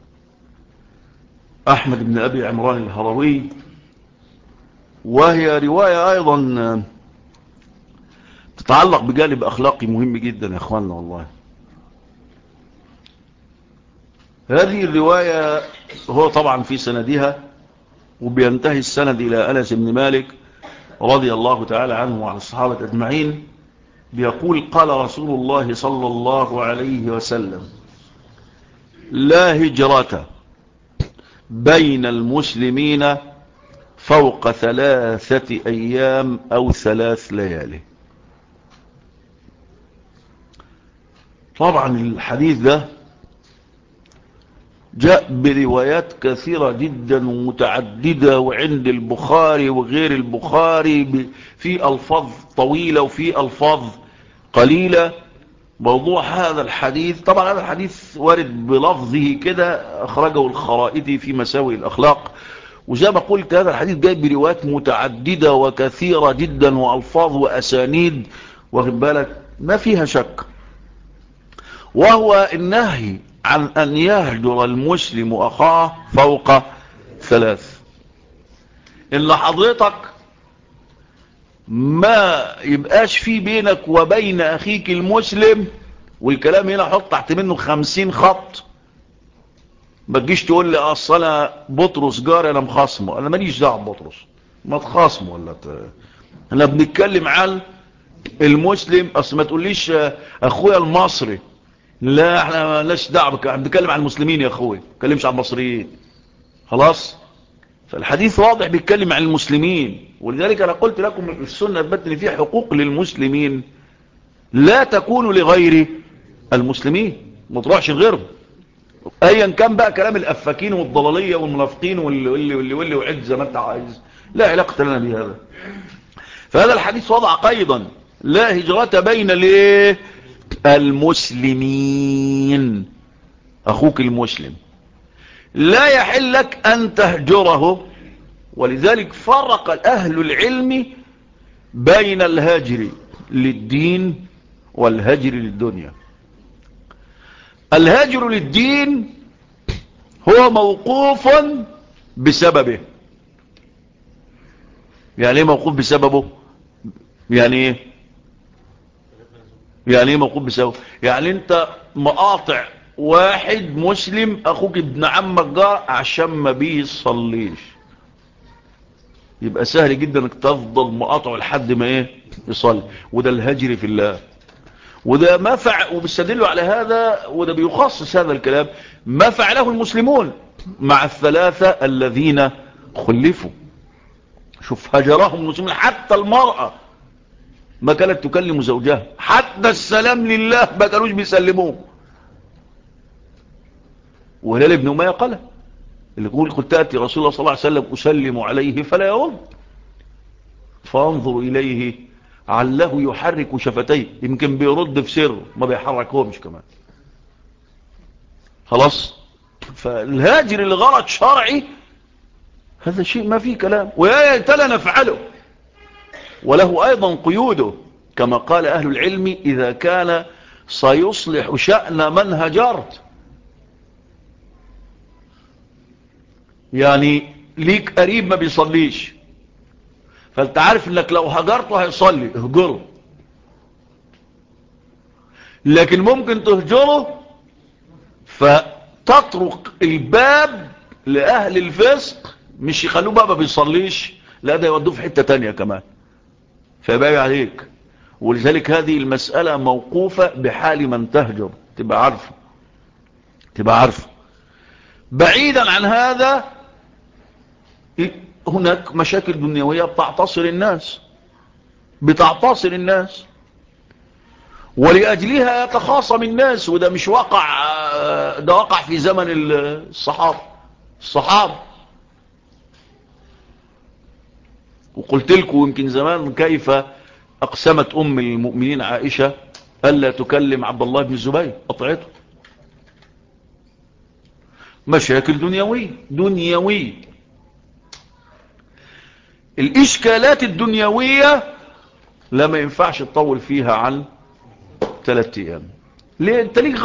أحمد بن أبي عمران الهروي، وهي رواية أيضا تتعلق بجانب أخلاقي مهم جدا يا أخواننا. والله هذه الرواية هو طبعا في سندها، وبينتهي السند إلى أنس بن مالك رضي الله تعالى عنه وعن الصحابة أجمعين، بيقول قال رسول الله صلى الله عليه وسلم لا هجرة بين المسلمين فوق 3 أيام أو 3 ليالي. طبعا الحديث ده جاء بروايات كثيرة جدا ومتعددة، وعند البخاري وغير البخاري في ألفاظ طويلة وفي ألفاظ قليلة. موضوع هذا الحديث، طبعا هذا الحديث وارد بلفظه كده، أخرجه الخرائطي في مساوئ الأخلاق. وزي ما قلت هذا الحديث جاء بروايات متعددة وكثيرة جدا وألفاظ وأسانيد، واخد بالك، ما فيها شك. وهو النهي عن أن يهجر المسلم أخاه فوق 3. إن حضرتك ما يبقاش في بينك وبين أخيك المسلم، والكلام هنا حط تحت منه 50 خط. ما تجيش تقول لي أصل أنا بطرس جاري أنا مخاصمه، أنا ماليش دعوة ببطرس، ما تخاصمه ولا أنا بنتكلم عن المسلم. أصل ما تقوليش أخويا المصري، لا احنا مالناش دعوه، بنتكلم عن المسلمين يا اخوي، ما بنتكلمش عن المصريين، خلاص. فالحديث واضح بيتكلم عن المسلمين. ولذلك انا قلت لكم السنه اثبتت ان في حقوق للمسلمين لا تكون لغير المسلمين، ما تروحش لغيرهم، ايا كان بقى كلام الافاكين والضلاليه والمنافقين واللي وعد زي ما انت عايز، لا علاقه لنا بهذا. فهذا الحديث وضع قيدا لا هجرة بين الايه المسلمين. أخوك المسلم لا يحل لك أن تهجره. ولذلك فرق أهل العلم بين الهجر للدين والهجر للدنيا. الهجر للدين هو موقوف بسببه. يعني ايه موقوف بسببه؟ يعني ايه موقوف بسببه؟ يعني انت مقاطع واحد مسلم اخوك ابن عمك جار عشان ما بيصليش، يبقى سهل جدا انك تفضل مقاطعه لحد ما ايه يصلي. وده الهجر في الله. وده ما فعل، وبيستدلوا على هذا، وده بيخصص هذا الكلام ما فعله المسلمون مع الثلاثة الذين خلفوا. شوف هجرهم المسلمون، حتى المرأة ما كانت تكلم زوجها، حتى السلام لله ما كانوش بيسلموه. وهلال بن أمية قال اللي يقول كنت تأتي رسول الله صلى الله عليه وسلم أسلم عليه فلا يرد، فانظر إليه عله يحرك شفتيه، يمكن بيرد في سره ما بيحركهمش كمان. خلاص. فالهاجر اللي غلط شرعي هذا شيء ما فيه كلام، ويا يتلى نفعله، وله أيضا قيوده كما قال أهل العلم إذا كان سيصلح شأن من هجرت. يعني ليك قريب ما بيصليش، فانت عارف انك لو هجرته هيصلي، اهجره. لكن ممكن تهجره فتطرق الباب لأهل الفسق، مش يخلوه بقى ما بيصليش، لا ده يودوه في حتة تانية كمان، فيبقى عليك. ولذلك هذه المسألة موقوفة بحال من تهجر، تبقى عارفه. بعيدا عن هذا هناك مشاكل دنيوية بتعتصر الناس ولأجلها يتخاصم الناس، وده مش واقع، ده واقع في زمن الصحابة. وقلت لكم يمكن زمان كيف أقسمت أم المؤمنين عائشة ألا تكلم عبد الله بن الزبير، قطعته. مشاكل دنيوية. الإشكالات الدنيوية لا ما ينفعش تطول فيها عن 3 أيام. ليه؟ انت ليك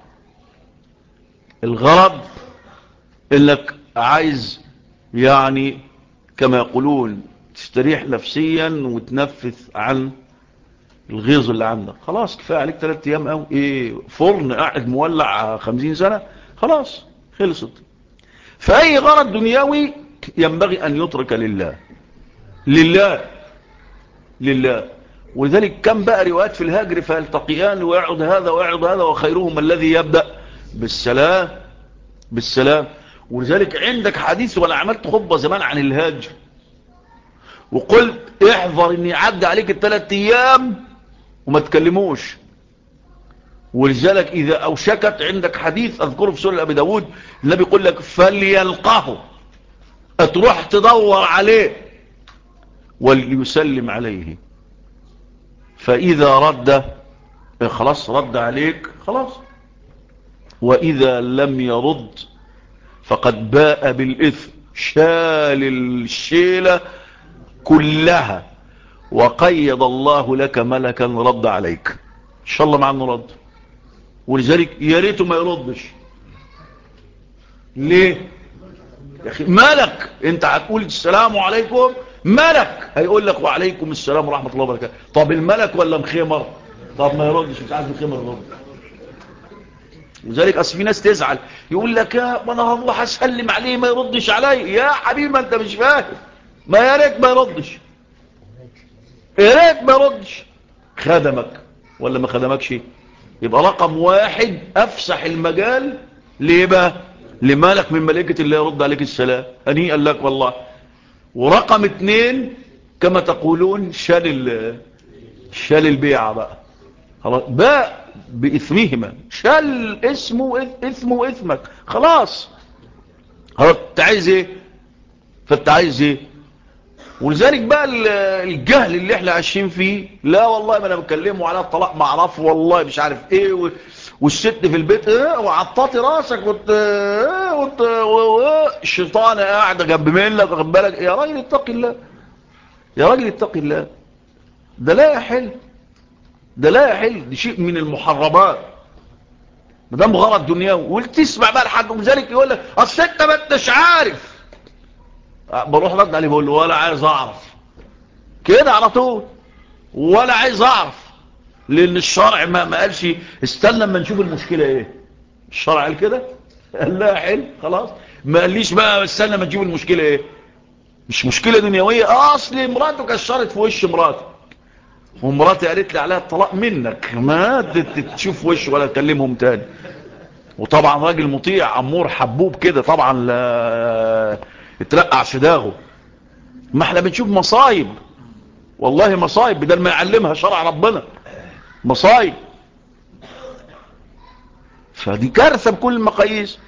الغرض انك عايز يعني كما يقولون تستريح نفسيا وتنفث عن الغيظ اللي عندك. خلاص كفاية عليك 3 أيام او ايه، فرن قاعد مولع 50 سنة، خلاص خلصت. فأي غرض دنيوي ينبغي أن يترك لله. ولذلك كم بقى روايات في الهجر فيلتقيان ويعد هذا وخيرهم الذي يبدأ بالسلام. ولذلك عندك حديث، وانا عملت خطبة زمان عن الهجر وقلت احذر ان يعدي عليك 3 أيام وما تكلموش. ولذلك اذا اوشكت، عندك حديث اذكره في سنن ابي داود، النبي يقول لك فليلقه، تروح تدور عليه وليسلم عليه، فإذا رد خلاص رد عليك خلاص، وإذا لم يرد فقد باء بالإثم، شال الشيلة كلها، وقيد الله لك ملكا رد عليك إن شاء الله مع أنه رد. ولذلك يا ريته ما يردش. ليه يا أخي؟ ملك، انت هتقول السلام عليكم، ملك هيقول لك وعليكم السلام ورحمة الله وبركاته. طب الملك ولا مخيمر؟ طب ما يردش، مش عايز مخيمر يرد. لذلك اصل في ناس تزعل يقول لك يا ما انا هروح اسلم عليه ما يردش علي. يا حبيبي ما انت مش فاهم، ما يا ريت ما يردش، يا ريت ما يردش. خدمك ولا ما خدمكش؟ يبقى رقم 1 افسح المجال ليه بقى؟ لمالك من ملائكة اللي يرد عليك السلام، هنيئا لك والله. ورقم 2 كما تقولون شال البيعة بقى، خلاص باء بإثمهما، شال اسمه وإثمك، خلاص. انت عايز ايه؟ فانت عايز ايه؟ ولذلك بقى الجهل اللي احنا عايشين فيه، لا والله ما انا بكلمه على الطلاق ما اعرفه والله مش عارف ايه، والست في البيت وعطاتي راسك الشيطان قاعده جنب منك، واخد بالك؟ يا راجل اتق الله، يا راجل اتق الله، ده لا يحل، دي شيء من المحرمات ما دام غرض دنيوي. وتسمع بقى لحد ذلك يقول لك اصل انت ما انتش عارف، بروح رد عليه بقول له ولا عايز اعرف كده على طول، ولا عايز اعرف، لان الشرع ما قالش استنى لما نشوف المشكله ايه. الشرع قال كده؟ قال لا حل خلاص. ما قاليش بقى استنى لما نشوف المشكله ايه. مش مشكله دنيويه، اصل مراتك كشرت في وش مراتي ومراتي قالت لي عليها الطلاق منك، ما تشوف وش ولا تكلمهم تاني. وطبعا راجل مطيع امور حبوب كده طبعا لا اترقع شداغه. ما احنا بنشوف مصايب، والله مصايب بدل ما يعلمها شرع ربنا، مصايب. فدي كارثة بكل المقاييس.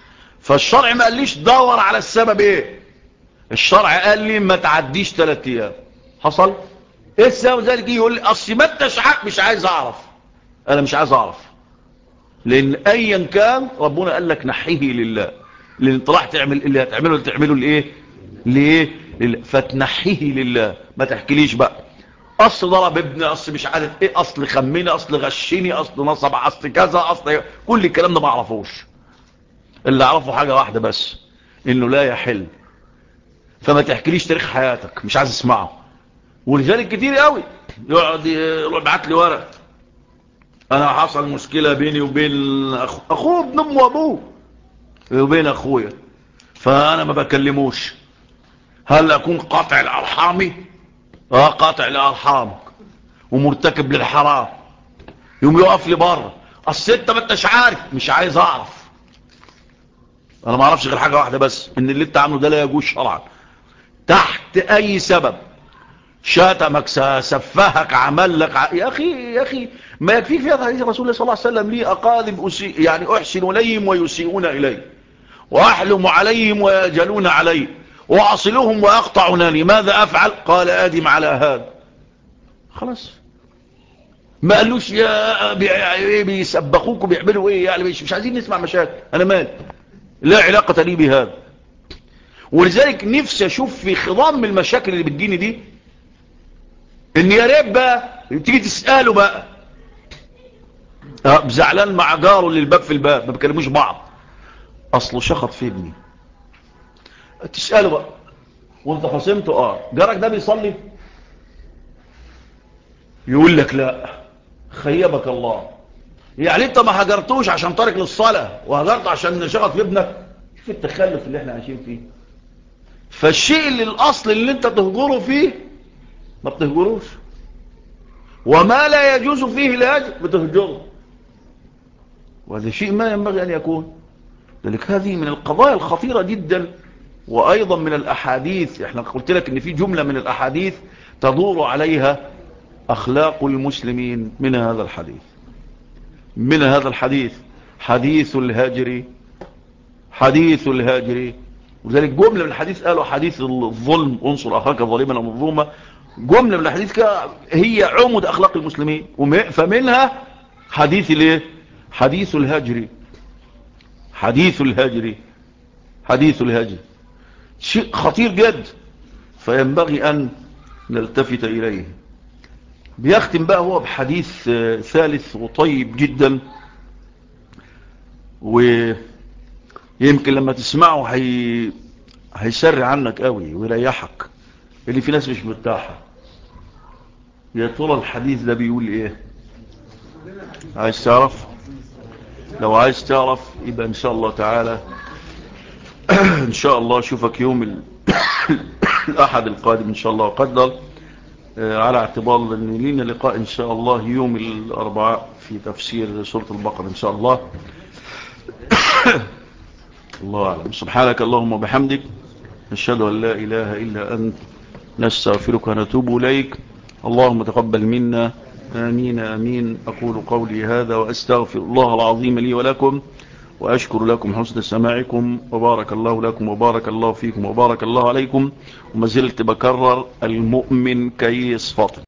فالشرع ما قاليش دور على السبب ايه، الشرع قال لي ما تعديش 3 ايام. حصل ايه السبب؟ ذلك يقول لي اصل ما انتش مش عايز اعرف. انا مش عايز اعرف، لان ايا كان ربنا قال لك نحيه لله، لان انت راح تعمل اللي هتعمله تعمله لايه؟ ليه؟ فتنحيه لله. ما تحكيليش بقى اصل ضرب ابني، اصل مش عارف ايه، اصل خمني، اصل غشني، اصل نصب، اصل كذا، اصل كل الكلام ده ما اعرفوش. اللي اعرفه حاجه واحده بس، انه لا يحل. فما تحكيليش تاريخ حياتك، مش عايز اسمعه. ولذلك كتير قوي يقعد يبعت لي ورق، انا حصل مشكله بيني وبين اخوه ابن امه وابوه وبين اخويا، فانا ما بكلموش. هل اكون قاطع الارحامي؟ قاطع الارحام ومرتكب للحرام. يوم يقف لي بره، اصل انت ما انتش عارف. مش عايز اعرف. انا ما اعرفش غير حاجه واحده بس، ان اللي انت عامله ده لا يجوز شرعا تحت اي سبب. شاتمك، سفهك، عمل لك يا اخي ما يكفيك في هذا حديث رسول الله صلى الله عليه وسلم: لي اقارب يعني احسن اليهم ويسيئون الي، واحلم عليهم ويجلون علي، واصلهم ويقطعونني، ماذا افعل؟ قال ادم على هذا. خلاص. ما قالوش يا بيسبخوك وبيعملوا ايه يعني، مش عايزين نسمع مشاكل. انا مال لا علاقه لي بهذا. ولذلك نفسي اشوف في خضام من المشاكل اللي بتجيني دي، ان يا ريت بقى تيجي تساله بقى زعلان مع جاره اللي الباب في الباب ما بيكلموش بعض، اصله شخط في ابني. تساله بقى وانت خصمته جارك ده بيصلي؟ يقول لك لا. خيبك الله. يعني انت ما هجرتوش عشان تارك للصلاه، وهجرته عشان شخط في ابنك؟ شوف التخلف اللي احنا عايشين فيه. فالشيء اللي الاصل اللي انت تهجره فيه ما بتهجروش، وما لا يجوز فيه الهجر بتهجره، وهذا شيء ما ينبغي ان يكون. لذلك هذه من القضايا الخطيرة جدا. وايضا من الاحاديث، احنا قلت لك ان في جملة من الاحاديث تدور عليها اخلاق المسلمين. من هذا الحديث حديث الهجر، حديث الهجر. وذلك جملة من الحديث قالوا حديث الظلم، انصر اخاك ظالما او مظلوما. جملة من الحديث هي عمود اخلاق المسلمين، فمنها حديث الايه؟ حديث الهجر. حديث الهجر، حديث الهجر شيء خطير جدا، فينبغي ان نلتفت اليه. بيختم بقى هو بحديث ثالث وطيب جدا، ويمكن لما تسمعه هيسر عنك قوي ويريحك، اللي في ناس مش مرتاحة. يا ترى الحديث ده بيقول ايه؟ عايز تعرف؟ لو عايز تعرف يبقى ان شاء الله تعالى ان شاء الله اشوفك يوم الاحد القادم ان شاء الله قدر، على اعتبار ان لنا لقاء ان شاء الله يوم الاربعاء في تفسير سورة البقرة ان شاء الله. الله اعلم. سبحانك اللهم وبحمدك، نشهد ان لا اله الا انت، نستغفرك ونتوب اليك. اللهم تقبل منا، آمين آمين. أقول قولي هذا وأستغفر الله العظيم لي ولكم، وأشكر لكم حسن سماعكم، وبارك الله لكم وبارك الله فيكم وبارك الله عليكم. وما زلت بكرر: المؤمن كيس فطن.